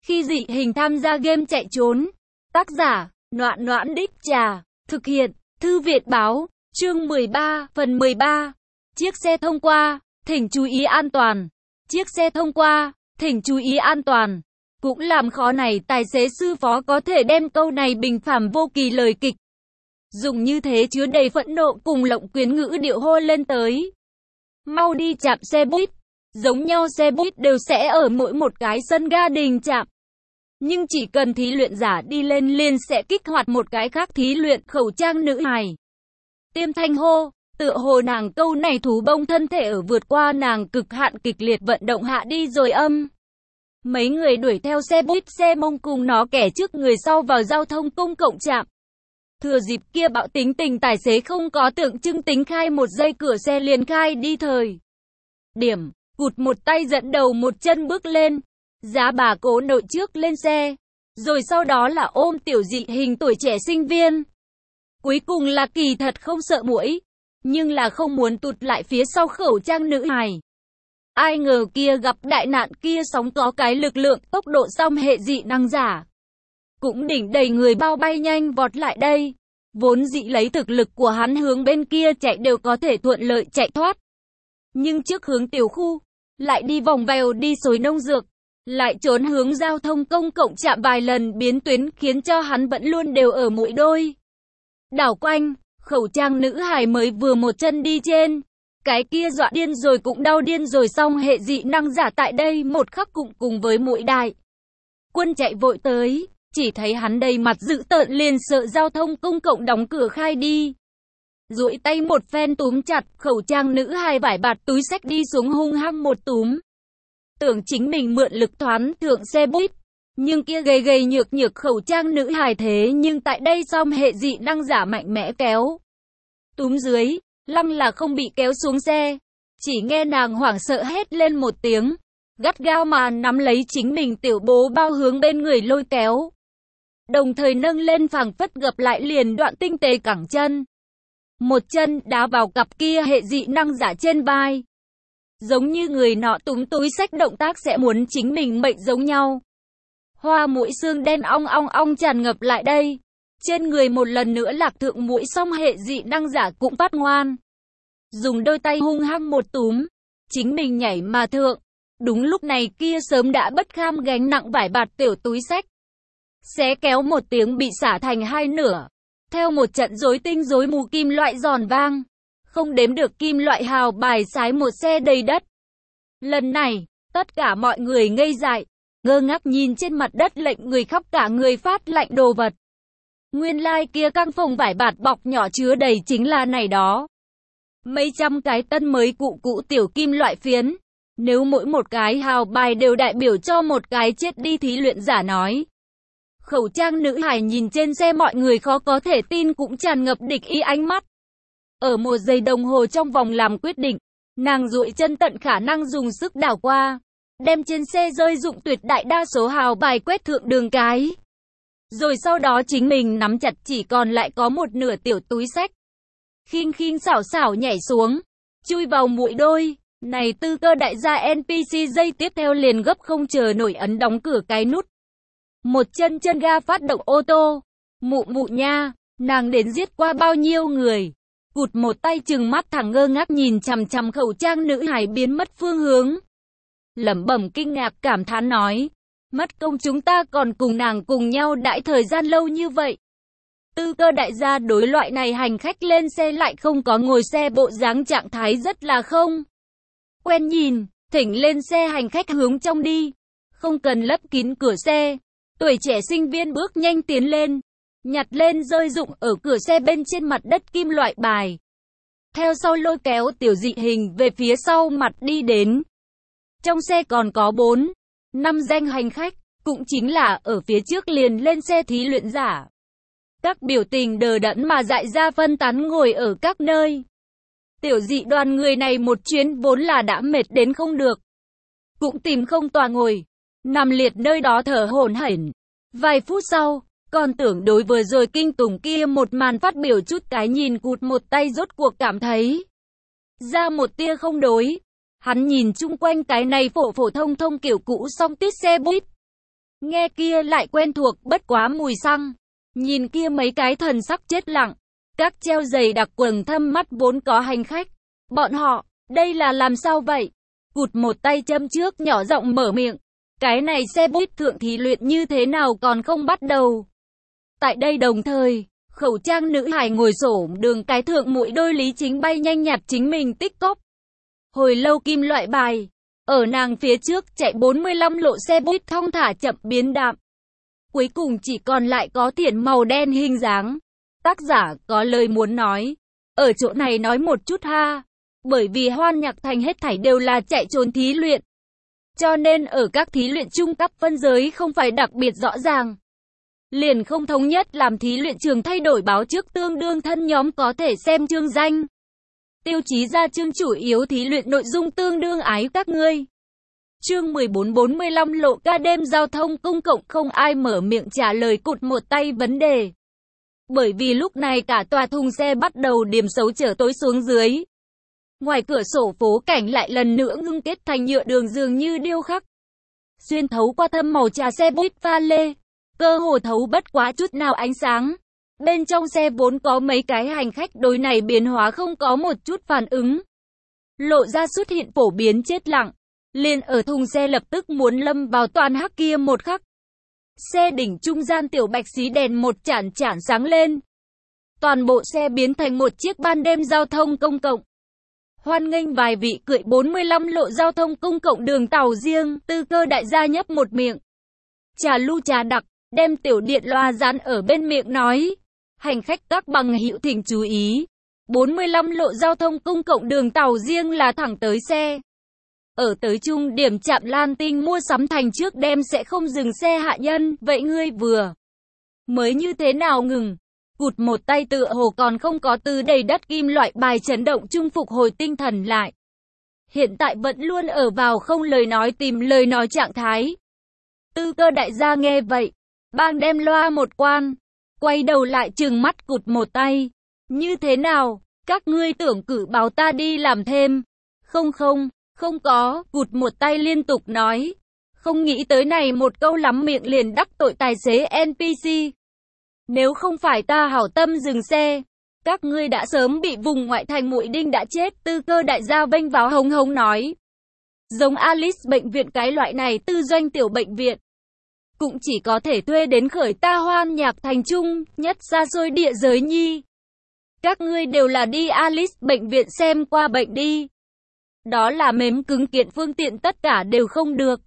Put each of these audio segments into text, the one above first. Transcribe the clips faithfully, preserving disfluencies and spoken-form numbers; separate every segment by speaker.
Speaker 1: Khi dị hình tham gia game chạy trốn. Tác giả, Noãn Noãn Đích Trà. Thực hiện, Thư viện báo. Chương mười ba, phần mười ba. Chiếc xe thông qua, thỉnh chú ý an toàn. Chiếc xe thông qua, thỉnh chú ý an toàn. Cũng làm khó này tài xế sư phó có thể đem câu này bình phàm vô kỳ lời kịch. Dùng như thế chứa đầy phẫn nộ cùng lộng quyến ngữ điệu hô lên tới. Mau đi chạm xe buýt. Giống nhau xe buýt đều sẽ ở mỗi một cái sân ga đình chạm. Nhưng chỉ cần thí luyện giả đi lên liền sẽ kích hoạt một cái khác thí luyện khẩu trang nữ hài. Tiêm thanh hô, tựa hồ nàng câu này thú bông thân thể ở vượt qua nàng cực hạn kịch liệt vận động hạ đi rồi âm. Mấy người đuổi theo xe buýt xe mông cùng nó kẻ trước người sau vào giao thông công cộng trạm. Thừa dịp kia bạo tính tình tài xế không có tượng trưng tính khai một giây cửa xe liền khai đi thời. Điểm, cụt một tay dẫn đầu một chân bước lên. Giá bà cố nội trước lên xe. Rồi sau đó là ôm tiểu dị hình tuổi trẻ sinh viên. Cuối cùng là kỳ thật không sợ muỗi. Nhưng là không muốn tụt lại phía sau khẩu trang nữ hài. Ai ngờ kia gặp đại nạn kia sóng có cái lực lượng tốc độ song hệ dị năng giả. Cũng đỉnh đầy người bao bay nhanh vọt lại đây. Vốn dĩ lấy thực lực của hắn hướng bên kia chạy đều có thể thuận lợi chạy thoát. Nhưng trước hướng tiểu khu, lại đi vòng vèo đi xối nông dược, lại trốn hướng giao thông công cộng chạm vài lần biến tuyến khiến cho hắn vẫn luôn đều ở mũi đôi. Đảo quanh, khẩu trang nữ hài mới vừa một chân đi trên. Cái kia dọa điên rồi cũng đau điên rồi xong hệ dị năng giả tại đây một khắc cùng cùng với mũi đại. Quân chạy vội tới, chỉ thấy hắn đầy mặt dữ tợn liền sợ giao thông công cộng đóng cửa khai đi. Duỗi tay một phen túm chặt khẩu trang nữ hài vải bạt túi xách đi xuống hung hăng một túm. Tưởng chính mình mượn lực thoán thượng xe buýt. Nhưng kia gầy gầy nhược nhược khẩu trang nữ hài thế nhưng tại đây xong hệ dị năng giả mạnh mẽ kéo. Túm dưới, lăng là không bị kéo xuống xe. Chỉ nghe nàng hoảng sợ hét lên một tiếng. Gắt gao mà nắm lấy chính mình tiểu bố bao hướng bên người lôi kéo. Đồng thời nâng lên phảng phất gập lại liền đoạn tinh tế cẳng chân. Một chân đá vào cặp kia hệ dị năng giả trên vai. Giống như người nọ túm túi xách động tác sẽ muốn chính mình mệnh giống nhau. Hoa mũi xương đen ong ong ong tràn ngập lại đây. Trên người một lần nữa lạc thượng mũi xong hệ dị năng giả cũng phát ngoan. Dùng đôi tay hung hăng một túm. Chính mình nhảy mà thượng. Đúng lúc này kia sớm đã bất kham gánh nặng vải bạt tiểu túi xách. Xé kéo một tiếng bị xả thành hai nửa. Theo một trận rối tinh rối mù kim loại giòn vang. Không đếm được kim loại hào bài sái một xe đầy đất. Lần này, tất cả mọi người ngây dại. Ngơ ngác nhìn trên mặt đất lệnh người khắp cả người phát lạnh đồ vật. Nguyên lai like kia căng phòng vải bạt bọc nhỏ chứa đầy chính là này đó. Mấy trăm cái tân mới cụ cụ tiểu kim loại phiến. Nếu mỗi một cái hào bài đều đại biểu cho một cái chết đi thí luyện giả nói. Khẩu trang nữ hài nhìn trên xe mọi người khó có thể tin cũng tràn ngập địch ý ánh mắt. Ở một giây đồng hồ trong vòng làm quyết định, nàng duỗi chân tận khả năng dùng sức đảo qua. Đem trên xe rơi dụng tuyệt đại đa số hào bài quét thượng đường cái. Rồi sau đó chính mình nắm chặt chỉ còn lại có một nửa tiểu túi xách. Khinh khinh xảo xảo nhảy xuống, chui vào mũi đôi. Này tư cơ đại gia en pê xê giây tiếp theo liền gấp không chờ nổi ấn đóng cửa cái nút. Một chân chân ga phát động ô tô. Mụ mụ nha, nàng đến giết qua bao nhiêu người. Cụt một tay chừng mắt thẳng ngơ ngác nhìn chằm chằm khẩu trang nữ hài biến mất phương hướng. Lẩm bẩm kinh ngạc cảm thán nói. Mất công chúng ta còn cùng nàng cùng nhau đãi thời gian lâu như vậy. Tư cơ đại gia đối loại này hành khách lên xe lại không có ngồi xe bộ dáng trạng thái rất là không quen nhìn, thỉnh lên xe hành khách hướng trong đi. Không cần lấp kín cửa xe. Tuổi trẻ sinh viên bước nhanh tiến lên. Nhặt lên rơi rụng ở cửa xe bên trên mặt đất kim loại bài. Theo sau lôi kéo tiểu dị hình về phía sau mặt đi đến. Trong xe còn có bốn, năm danh hành khách, cũng chính là ở phía trước liền lên xe thí luyện giả. Các biểu tình đờ đẫn mà dại ra phân tán ngồi ở các nơi. Tiểu dị đoàn người này một chuyến vốn là đã mệt đến không được. Cũng tìm không tòa ngồi, nằm liệt nơi đó thở hổn hển. Vài phút sau, còn tưởng đối vừa rồi kinh tủng kia một màn phát biểu chút cái nhìn cụt một tay rốt cuộc cảm thấy. Ra một tia không đối. Hắn nhìn chung quanh cái này phổ phổ thông thông kiểu cũ song tít xe buýt. Nghe kia lại quen thuộc bất quá mùi xăng. Nhìn kia mấy cái thần sắc chết lặng. Các treo giày đặc quầng thâm mắt vốn có hành khách. Bọn họ, đây là làm sao vậy? Cụt một tay châm trước nhỏ giọng mở miệng. Cái này xe buýt thượng thí luyện như thế nào còn không bắt đầu? Tại đây đồng thời, khẩu trang nữ hài ngồi xổm đường cái thượng mũi đôi Lý Chính bay nhanh nhặt chính mình tích cóp. Hồi lâu kim loại bài. Ở nàng phía trước chạy bốn mươi lăm lộ xe buýt thong thả chậm biến đạm. Cuối cùng chỉ còn lại có thiển màu đen hình dáng. Tác giả có lời muốn nói. Ở chỗ này nói một chút ha. Bởi vì Hoan Nhạc Thành hết thảy đều là chạy trốn thí luyện. Cho nên ở các thí luyện trung cấp phân giới không phải đặc biệt rõ ràng. Liền không thống nhất làm thí luyện trường thay đổi báo trước tương đương thân nhóm có thể xem chương danh. Tiêu chí ra chương chủ yếu thí luyện nội dung tương đương ái các ngươi. Chương mười bốn bốn mươi lăm lộ ca đêm giao thông công cộng không ai mở miệng trả lời cụt một tay vấn đề. Bởi vì lúc này cả tòa thùng xe bắt đầu điểm xấu trở tối xuống dưới. Ngoài cửa sổ phố cảnh lại lần nữa ngưng kết thành nhựa đường dường như điêu khắc. Xuyên thấu qua thâm màu trà xe buýt pha lê. Cơ hồ thấu bất quá chút nào ánh sáng. Bên trong xe vốn có mấy cái hành khách đối này biến hóa không có một chút phản ứng. Lộ ra xuất hiện phổ biến chết lặng. Liền ở thùng xe lập tức muốn lâm vào toàn hắc kia một khắc. Xe đỉnh trung gian tiểu bạch xí đèn một chản chản sáng lên. Toàn bộ xe biến thành một chiếc ban đêm giao thông công cộng. Hoan nghênh vài vị cưỡi bốn mươi lăm lộ giao thông công cộng đường tàu riêng, Tư Cơ đại gia nhấp một miệng. Trà lu trà đặc, đem tiểu điện loa dán ở bên miệng nói. Hành khách các bằng hữu thỉnh chú ý. bốn mươi lăm lộ giao thông công cộng đường tàu riêng là thẳng tới xe. Ở tới trung điểm trạm Lan Tinh mua sắm thành trước đêm sẽ không dừng xe hạ nhân, vậy ngươi vừa mới như thế nào ngừng? Cụt một tay tựa hồ còn không có từ đầy đất kim loại bài chấn động trung phục hồi tinh thần lại. Hiện tại vẫn luôn ở vào không lời nói tìm lời nói trạng thái. Tư Cơ đại gia nghe vậy, bang đem loa một quan, quay đầu lại trừng mắt cụt một tay. Như thế nào, các ngươi tưởng cử báo ta đi làm thêm? Không không, không có, cụt một tay liên tục nói. Không nghĩ tới này một câu lắm miệng liền đắc tội tài xế en pê xê. Nếu không phải ta hảo tâm dừng xe, các ngươi đã sớm bị vùng ngoại thành mũi đinh đã chết. Tư Cơ đại gia vênh váo hống hống nói. Giống Alice bệnh viện cái loại này tư doanh tiểu bệnh viện. Cũng chỉ có thể thuê đến khởi ta Hoan Nhạc Thành trung, nhất xa xôi địa giới nhi. Các ngươi đều là đi Alice bệnh viện xem qua bệnh đi. Đó là mềm cứng kiện phương tiện tất cả đều không được.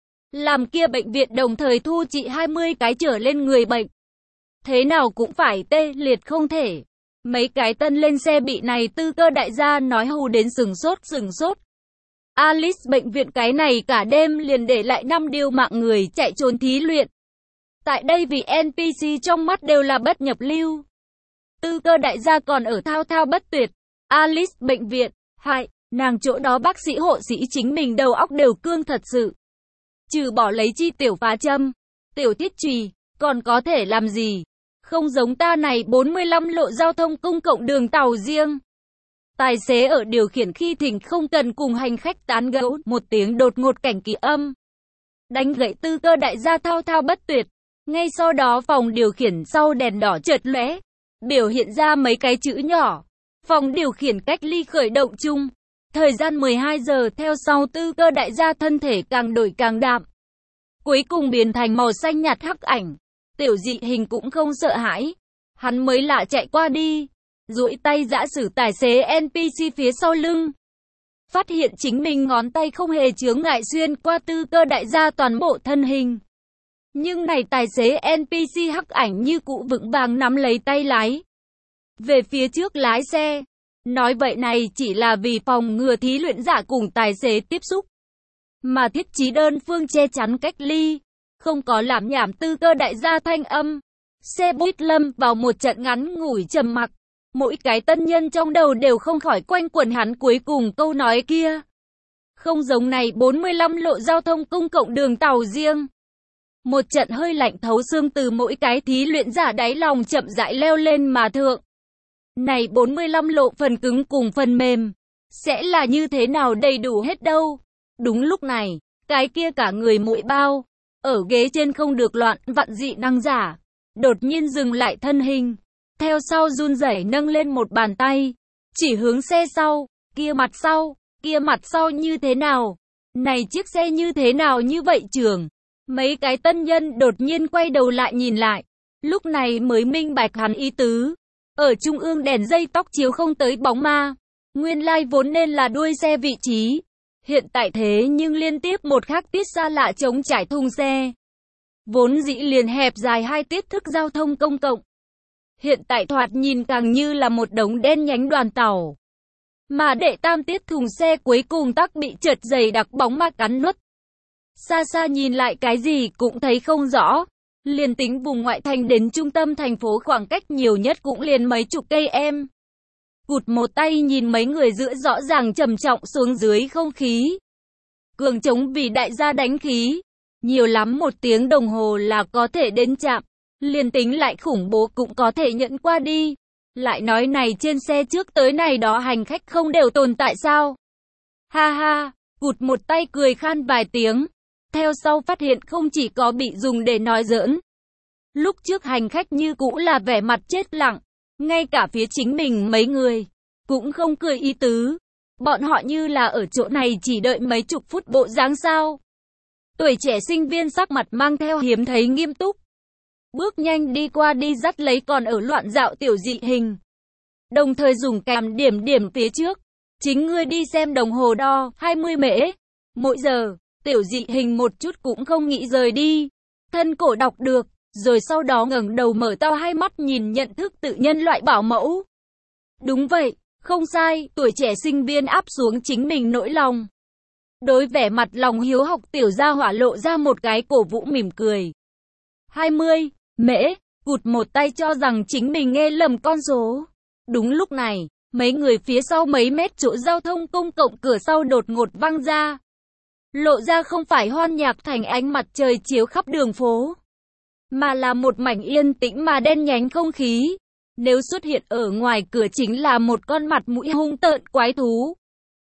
Speaker 1: Làm kia bệnh viện đồng thời thu trị hai mươi cái trở lên người bệnh. Thế nào cũng phải tê liệt không thể. Mấy cái tân lên xe bị này Tư Cơ đại gia nói hù đến sừng sốt sừng sốt. Alice bệnh viện cái này cả đêm liền để lại năm điều mạng người chạy trốn thí luyện. Tại đây vì en pê xê trong mắt đều là bất nhập lưu. Tư Cơ đại gia còn ở thao thao bất tuyệt. Alice bệnh viện, hại, nàng chỗ đó bác sĩ hộ sĩ chính mình đầu óc đều cương thật sự. Trừ bỏ lấy chi tiểu phá châm, tiểu thiết chùy, còn có thể làm gì? Không giống ta này bốn mươi lăm lộ giao thông công cộng đường tàu riêng. Tài xế ở điều khiển khi thỉnh không cần cùng hành khách tán gẫu, một tiếng đột ngột cảnh kỳ âm. Đánh gậy Tư Cơ đại gia thao thao bất tuyệt. Ngay sau đó phòng điều khiển sau đèn đỏ chợt lóe, biểu hiện ra mấy cái chữ nhỏ. Phòng điều khiển cách ly khởi động chung. Thời gian mười hai giờ theo sau Tư Cơ đại gia thân thể càng đổi càng đạm. Cuối cùng biến thành màu xanh nhạt hắc ảnh. Tiểu dị hình cũng không sợ hãi. Hắn mới lạ chạy qua đi. Duỗi tay giã sử tài xế en pê xê phía sau lưng. Phát hiện chính mình ngón tay không hề chướng ngại xuyên qua Tư Cơ đại gia toàn bộ thân hình. Nhưng này tài xế en pê xê hắc ảnh như cụ vững vàng nắm lấy tay lái. Về phía trước lái xe. Nói vậy này chỉ là vì phòng ngừa thí luyện giả cùng tài xế tiếp xúc. Mà thiết chí đơn phương che chắn cách ly. Không có làm nhảm Tư Cơ đại gia thanh âm. Xe buýt lâm vào một trận ngắn ngủi trầm mặc. Mỗi cái tân nhân trong đầu đều không khỏi quanh quẩn hắn cuối cùng câu nói kia. Không giống này bốn mươi lăm lộ giao thông công cộng đường tàu riêng. Một trận hơi lạnh thấu xương từ mỗi cái thí luyện giả đáy lòng chậm rãi leo lên mà thượng. Này bốn mươi lăm lộ phần cứng cùng phần mềm. Sẽ là như thế nào đầy đủ hết đâu. Đúng lúc này, cái kia cả người mũi bao. ở ghế trên không được loạn vặn dị năng giả, đột nhiên dừng lại thân hình, theo sau run rẩy nâng lên một bàn tay, chỉ hướng xe sau, kia mặt sau, kia mặt sau như thế nào? Này chiếc xe như thế nào như vậy trường? Mấy cái tân nhân đột nhiên quay đầu lại nhìn lại, lúc này mới minh bạch hắn ý tứ. Ở trung ương đèn dây tóc chiếu không tới bóng ma, nguyên lai vốn nên là đuôi xe vị trí. Hiện tại thế nhưng liên tiếp một khắc tiết xa lạ chống trải thùng xe. Vốn dĩ liền hẹp dài hai tiết thức giao thông công cộng. Hiện tại thoạt nhìn càng như là một đống đen nhánh đoàn tàu. Mà đệ tam tiết thùng xe cuối cùng tắc bị chật dày đặc bóng ma cắn nuốt. Xa xa nhìn lại cái gì cũng thấy không rõ. Liền tính vùng ngoại thành đến trung tâm thành phố khoảng cách nhiều nhất cũng liền mấy chục cây em. Cụt một tay nhìn mấy người giữa rõ ràng trầm trọng xuống dưới không khí. Cường trống vì đại gia đánh khí. Nhiều lắm một tiếng đồng hồ là có thể đến trạm. Liền tính lại khủng bố cũng có thể nhận qua đi. Lại nói này trên xe trước tới này đó hành khách không đều tồn tại sao? Ha ha, cụt một tay cười khan vài tiếng. Theo sau phát hiện không chỉ có bị dùng để nói giỡn. Lúc trước hành khách như cũ là vẻ mặt chết lặng. Ngay cả phía chính mình mấy người cũng không cười ý tứ. Bọn họ như là ở chỗ này chỉ đợi mấy chục phút bộ dáng sao. Tuổi trẻ sinh viên sắc mặt mang theo hiếm thấy nghiêm túc. Bước nhanh đi qua đi dắt lấy còn ở loạn dạo tiểu dị hình. Đồng thời dùng kèm điểm điểm phía trước. Chính ngươi đi xem đồng hồ đo, hai mươi mễ. Mỗi giờ, tiểu dị hình một chút cũng không nghĩ rời đi. Thân cổ đọc được, rồi sau đó ngẩng đầu mở to hai mắt nhìn nhận thức tự nhân loại bảo mẫu. Đúng vậy, không sai, tuổi trẻ sinh viên áp xuống chính mình nỗi lòng. Đối vẻ mặt lòng hiếu học tiểu gia hỏa lộ ra một cái cổ vũ mỉm cười. hai mươi, mễ, cụt một tay cho rằng chính mình nghe lầm con số. Đúng lúc này, mấy người phía sau mấy mét chỗ giao thông công cộng cửa sau đột ngột văng ra. Lộ ra không phải hoan nhạc thành ánh mặt trời chiếu khắp đường phố, mà là một mảnh yên tĩnh mà đen nhánh không khí. Nếu xuất hiện ở ngoài cửa chính là một con mặt mũi hung tợn quái thú.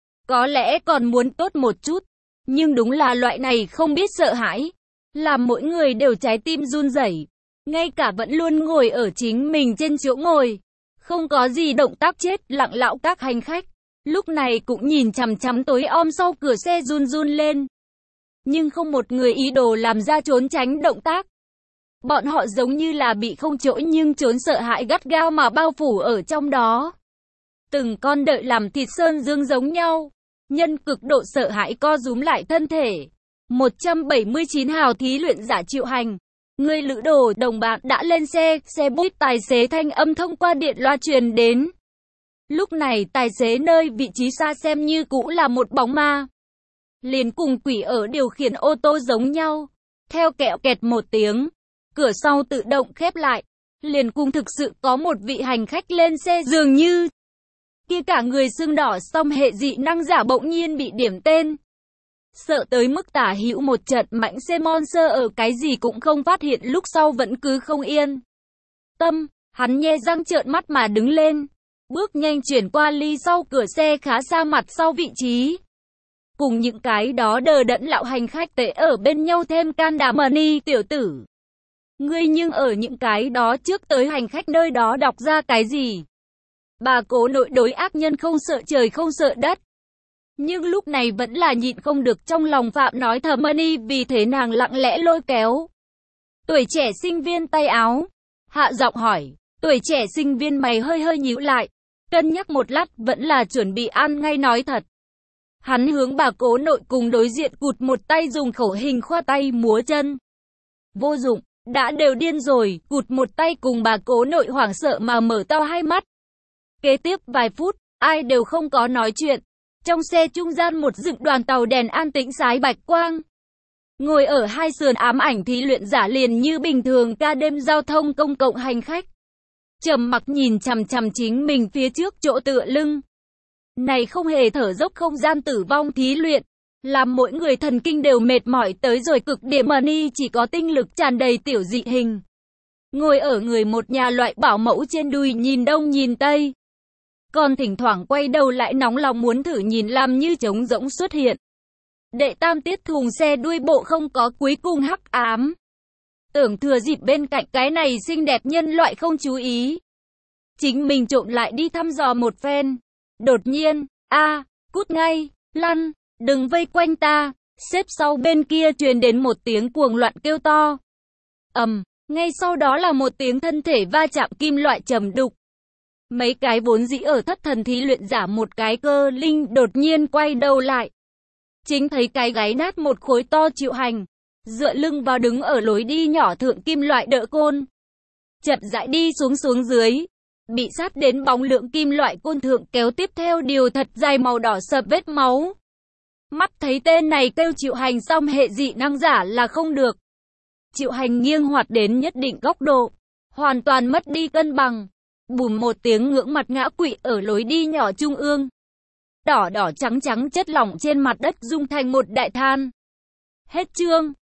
Speaker 1: Có lẽ còn muốn tốt một chút, nhưng đúng là loại này không biết sợ hãi, làm mỗi người đều trái tim run rẩy. Ngay cả vẫn luôn ngồi ở chính mình trên chỗ ngồi, không có gì động tác chết lặng lẽo các hành khách. Lúc này cũng nhìn chằm chằm tối om sau cửa xe run run lên. Nhưng không một người ý đồ làm ra trốn tránh động tác. Bọn họ giống như là bị không chỗ nhưng trốn sợ hãi gắt gao mà bao phủ ở trong đó. Từng con đợi làm thịt sơn dương giống nhau. Nhân cực độ sợ hãi co rúm lại thân thể. một trăm bảy mươi chín hào thí luyện giả Triệu Hành. Người lữ đồ đồng bạn đã lên xe, xe buýt tài xế thanh âm thông qua điện loa truyền đến. Lúc này tài xế nơi vị trí xa xem như cũ là một bóng ma. Liền cùng quỷ ở điều khiển ô tô giống nhau. Theo kẹo kẹt một tiếng, cửa sau tự động khép lại. Liền cùng thực sự có một vị hành khách lên xe dường như. Kia cả người sưng đỏ xong hệ dị năng giả bỗng nhiên bị điểm tên. Sợ tới mức tả hữu một trận mạnh xe monster ở cái gì cũng không phát hiện lúc sau vẫn cứ không yên. Tâm, hắn nhe răng trợn mắt mà đứng lên. Bước nhanh chuyển qua ly sau cửa xe khá xa mặt sau vị trí. Cùng những cái đó đờ đẫn lão hành khách tệ ở bên nhau thêm can đảm mà ni tiểu tử. Ngươi nhưng ở những cái đó trước tới hành khách nơi đó đọc ra cái gì? Bà cố nội đối ác nhân không sợ trời không sợ đất. Nhưng lúc này vẫn là nhịn không được trong lòng phạm nói thầm ni, vì thế nàng lặng lẽ lôi kéo tuổi trẻ sinh viên tay áo. Hạ giọng hỏi, tuổi trẻ sinh viên mày hơi hơi nhíu lại. Cân nhắc một lát vẫn là chuẩn bị ăn ngay nói thật. Hắn hướng bà cố nội cùng đối diện cụt một tay dùng khẩu hình khoa tay múa chân. Vô dụng, đã đều điên rồi, cụt một tay cùng bà cố nội hoảng sợ mà mở to hai mắt. Kế tiếp vài phút, ai đều không có nói chuyện. Trong xe trung gian một dựng đoàn tàu đèn an tĩnh sái bạch quang. Ngồi ở hai sườn ám ảnh thí luyện giả liền như bình thường ca đêm giao thông công cộng hành khách. Trầm mặc nhìn chằm chằm chính mình phía trước chỗ tựa lưng. Này không hề thở dốc không gian tử vong thí luyện. Làm mỗi người thần kinh đều mệt mỏi tới rồi cực điểm mà ni chỉ có tinh lực tràn đầy tiểu dị hình. Ngồi ở người một nhà loại bảo mẫu trên đùi nhìn đông nhìn tây. Còn thỉnh thoảng quay đầu lại nóng lòng muốn thử nhìn làm như trống rỗng xuất hiện. Đệ tam tiết thùng xe đuôi bộ không có cuối cùng hắc ám. Tưởng thừa dịp bên cạnh cái này xinh đẹp nhân loại không chú ý. Chính mình trộm lại đi thăm dò một phen. Đột nhiên, a cút ngay, lăn, đừng vây quanh ta. Xếp sau bên kia truyền đến một tiếng cuồng loạn kêu to. Ầm, ngay sau đó là một tiếng thân thể va chạm kim loại trầm đục. Mấy cái vốn dĩ ở thất thần thí luyện giả một cái cơ linh đột nhiên quay đầu lại. Chính thấy cái gáy nát một khối to Triệu Hành, dựa lưng vào đứng ở lối đi nhỏ thượng kim loại đỡ côn. Chậm rãi đi xuống xuống dưới, bị sát đến bóng lượng kim loại côn thượng kéo tiếp theo điều thật dài màu đỏ sậm vết máu. Mắt thấy tên này kêu Triệu Hành xong hệ dị năng giả là không được. Triệu Hành nghiêng hoạt đến nhất định góc độ, hoàn toàn mất đi cân bằng. Bùm một tiếng ngưỡng mặt ngã quỵ ở lối đi nhỏ trung ương. Đỏ đỏ trắng trắng chất lỏng trên mặt đất dung thành một đại than. Hết chương.